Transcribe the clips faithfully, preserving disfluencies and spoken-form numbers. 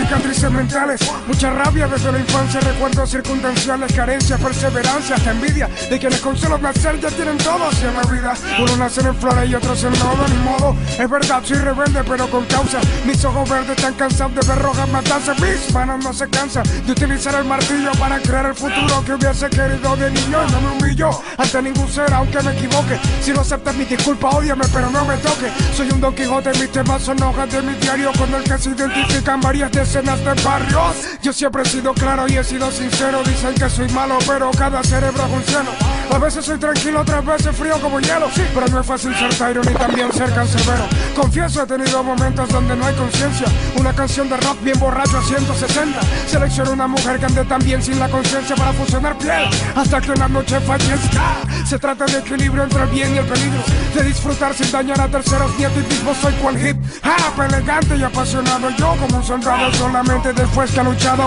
cicatrices mentales, mucha rabia desde la infancia, recuerdos circunstanciales, carencias, perseverancia, hasta envidia de quienes con solo nacer ya tienen todo hacia la vida. Unos nacen en flores y otros en lodo, ni modo, es verdad, soy rebelde pero con causa. Mis ojos verdes están cansados de ver rojas matanzas, mis manos no se cansan de utilizar el martillo para crear el futuro que hubiese querido de niño. No me humillo ante ningún ser aunque me equivoque, si no aceptas mi disculpa, ódiame pero no me toque. Soy un Don Quijote, mis temas son hojas de mi diario con el que se identifican varias decenas de barrios. Yo siempre he sido claro y he sido sincero, dicen que soy malo pero cada cerebro es un cielo. A veces soy tranquilo, otras veces frío como hielo, sí, pero no es fácil ser Tyron ni también ser cancerbero. Confieso, he tenido momentos donde no hay conciencia, una canción de rock bien borracho a ciento sesenta. Selecciono una mujer que ande tan bien sin la conciencia para fusionar piel hasta que una noche fallezca. Se trata de equilibrio entre el bien y el peligro, de disfrutar sin dañar a terceros, ni a ti mismo soy cual hip hop, elegante y apasionado, yo como un soldado solamente después que ha luchado.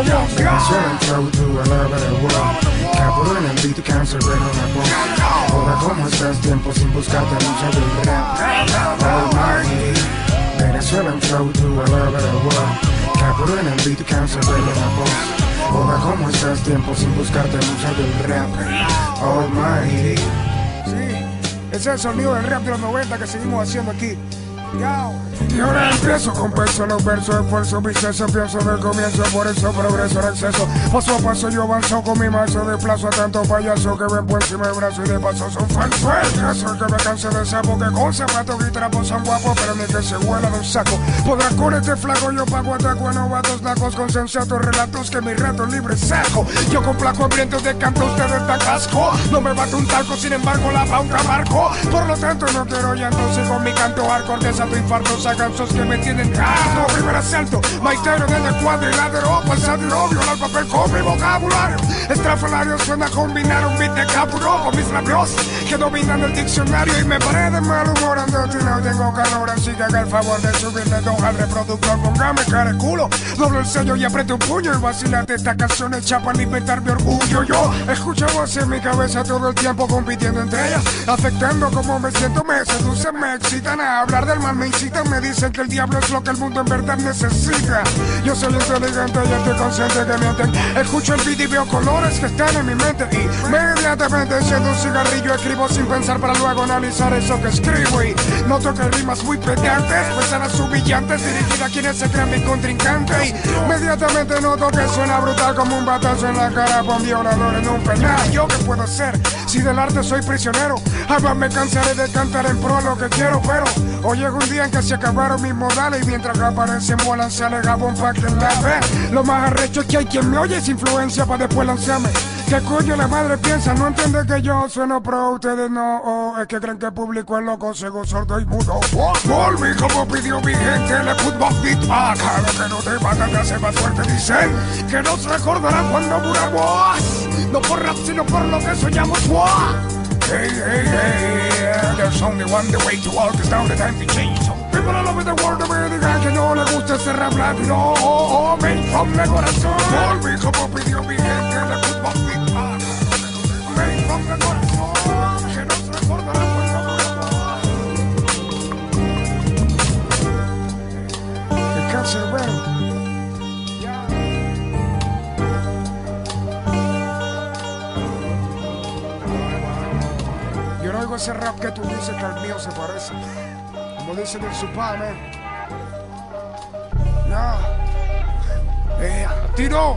Cabrón en el beat, cancerbero en la voz. Ahora cómo estás, tiempo sin buscarte mucho del rap. Almighty, Venezuela en flow to a love of the world. Cabrón en el beat, cancerbero en la voz. Ahora cómo estás, tiempo sin buscarte mucho del rap. Almighty. Sí, ese es el sonido del rap de los noventa que seguimos haciendo aquí. Y ahora empiezo con peso los versos, esfuerzo, mi seso, pienso del comienzo, por eso progreso en exceso. Paso a paso yo avanzo con mi mazo, desplazo a tanto payaso que ven por encima del brazo y de paso son falsos. Eso que me canse de sapo, que con zapatos y trapos son guapos, pero ni que se huela de un saco. Podrás con este flaco, yo pago ataco a novatos lacos con sensatos relatos que mi rato libre saco. Yo con placo hambrientos de canto, ustedes da casco. No me bato un talco, sin embargo la pauta marco. Por lo tanto no quiero llanto, sigo mi canto hardcore de tu infarto, sacanzos que me tienen harto. Primer asalto, maestro en el cuadrilátero, pasado y obvio, al papel con mi vocabulario. Estrafalario suena a combinar un beat de capuro con mis labios que dominan el diccionario y me paré de mal humor andando y no tengo calor, así que haga el favor de subirle dos al reproductor, póngame cara de culo, doble el sello y apriete un puño y vacilate esta canción hecha para alimentar mi orgullo. Yo escucho voces en mi cabeza todo el tiempo compitiendo entre ellas, afectando como me siento, me seducen, me excitan a hablar del mal, me incitan, me dicen que el diablo es lo que el mundo en verdad necesita. Yo soy inteligente y estoy consciente que mienten. Escucho el beat y veo colores que están en mi mente y inmediatamente enciendo un cigarrillo, escribo sin pensar para luego analizar eso que escribo y noto que rimas muy pedantes, pues a sus brillantes dirigidas a quienes se creen mi contrincante y inmediatamente noto que suena brutal como un batazo en la cara por un violador en un penal. ¿Yo qué puedo hacer si del arte soy prisionero? Jamás me cansaré de cantar en pro lo que quiero, pero hoy llega un día en que se acabaron mis modales y mientras que aparecen vuelan se alega bomba que la ve. Lo más arrecho es que hay quien me oye es influencia para después lanzarme. ¿Qué coño la madre piensa? No entiende que yo sueno pro, ustedes no. Oh, es que creen que el público es loco, ciego, sordo y mudo. Volví como pidió mi gente, le put más beat a cada que no te mata te hace más fuerte. Dicen que nos recordarán cuando muramos, no por rap sino por lo que soñamos. Wow. Hey, hey, hey, there's only one the way to walk is down the time to change. So people all over the world me digan que no le gusta ese rap latino. Oh, oh, me from the corazón. Volví como pidió mi gente, le put más beat a me from the corazón. Que nos recordarán cuando muramos. El cancerbero. Yo no oigo ese rap que tú dices que al mío se parece. Como dicen en su padre. Ya. Eh, tiro.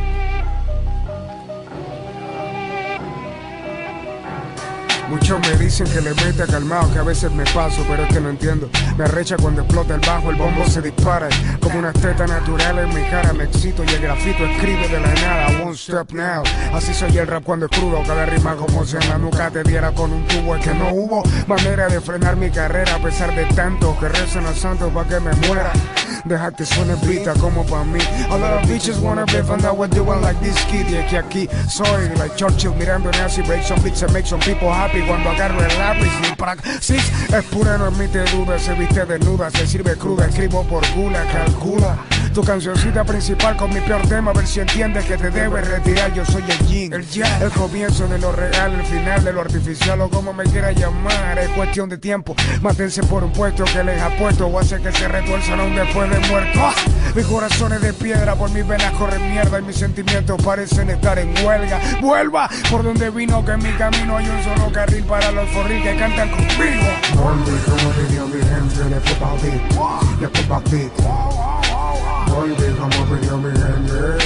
Muchos me dicen que le meta calmado, que a veces me paso, pero es que no entiendo. Me arrecha cuando explota el bajo, el bombo se dispara. Como una teta natural en mi cara, me excito y el grafito escribe de la nada. One step now. Así soy el rap cuando es crudo, cada rima como si en la nuca te diera con un tubo. Es que no hubo manera de frenar mi carrera a pesar de tanto que rezan a santos pa' que me muera. Deja que suene pita como pa' mí. A lot of bitches wanna be found out what doing like this kid. Y es que aquí soy like Churchill mirando Nazi, break some beats and make some people happy. Cuando agarro el lápiz y praxis es pura, no admite duda. Se viste desnuda, se sirve cruda. Escribo por gula, calcula Tu cancioncita principal con mi peor tema, a ver si entiendes que te debes retirar. Yo soy el yin, el yang, el comienzo de lo real, el final de lo artificial, o como me quiera llamar. Es cuestión de tiempo, mátense por un puesto que les apuesto, o hace que se retuerzan aún después de muerto. ¡Ah! Mi corazón es de piedra, por mis venas corren mierda y mis sentimientos parecen estar en huelga. Vuelva por donde vino, que en mi camino hay un solo carril para los forril que cantan conmigo. Volví como pidió mi gente, le fue pa' beat, le fue pa' beat. Volví como pidió mi gente.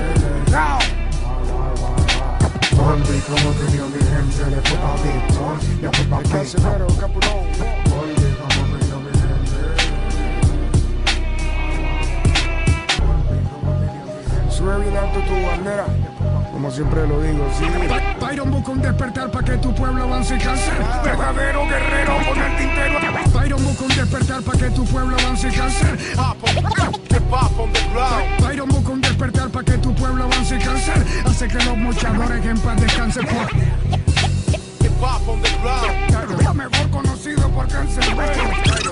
Volví como pidió mi gente, le fue pa' beat, le fue pa' beat. Volví como pidió mi gente. Sube bien alto tu bandera, como siempre lo digo, sí. Byron busca un despertar para que tu pueblo avance y cáncer. Verdadero guerrero con el tintero. Byron busca un despertar para que tu pueblo avance y cáncer. Byron busca un despertar para que tu pueblo avance y cáncer. Hace que los mochadores en paz descansen por... Mejor conocido por Cancerbero.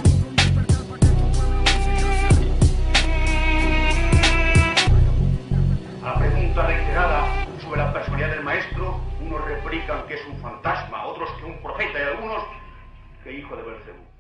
A la pregunta reiterada sobre la personalidad del maestro, unos replican que es un fantasma, otros que un profeta y algunos que hijo de Belcebú.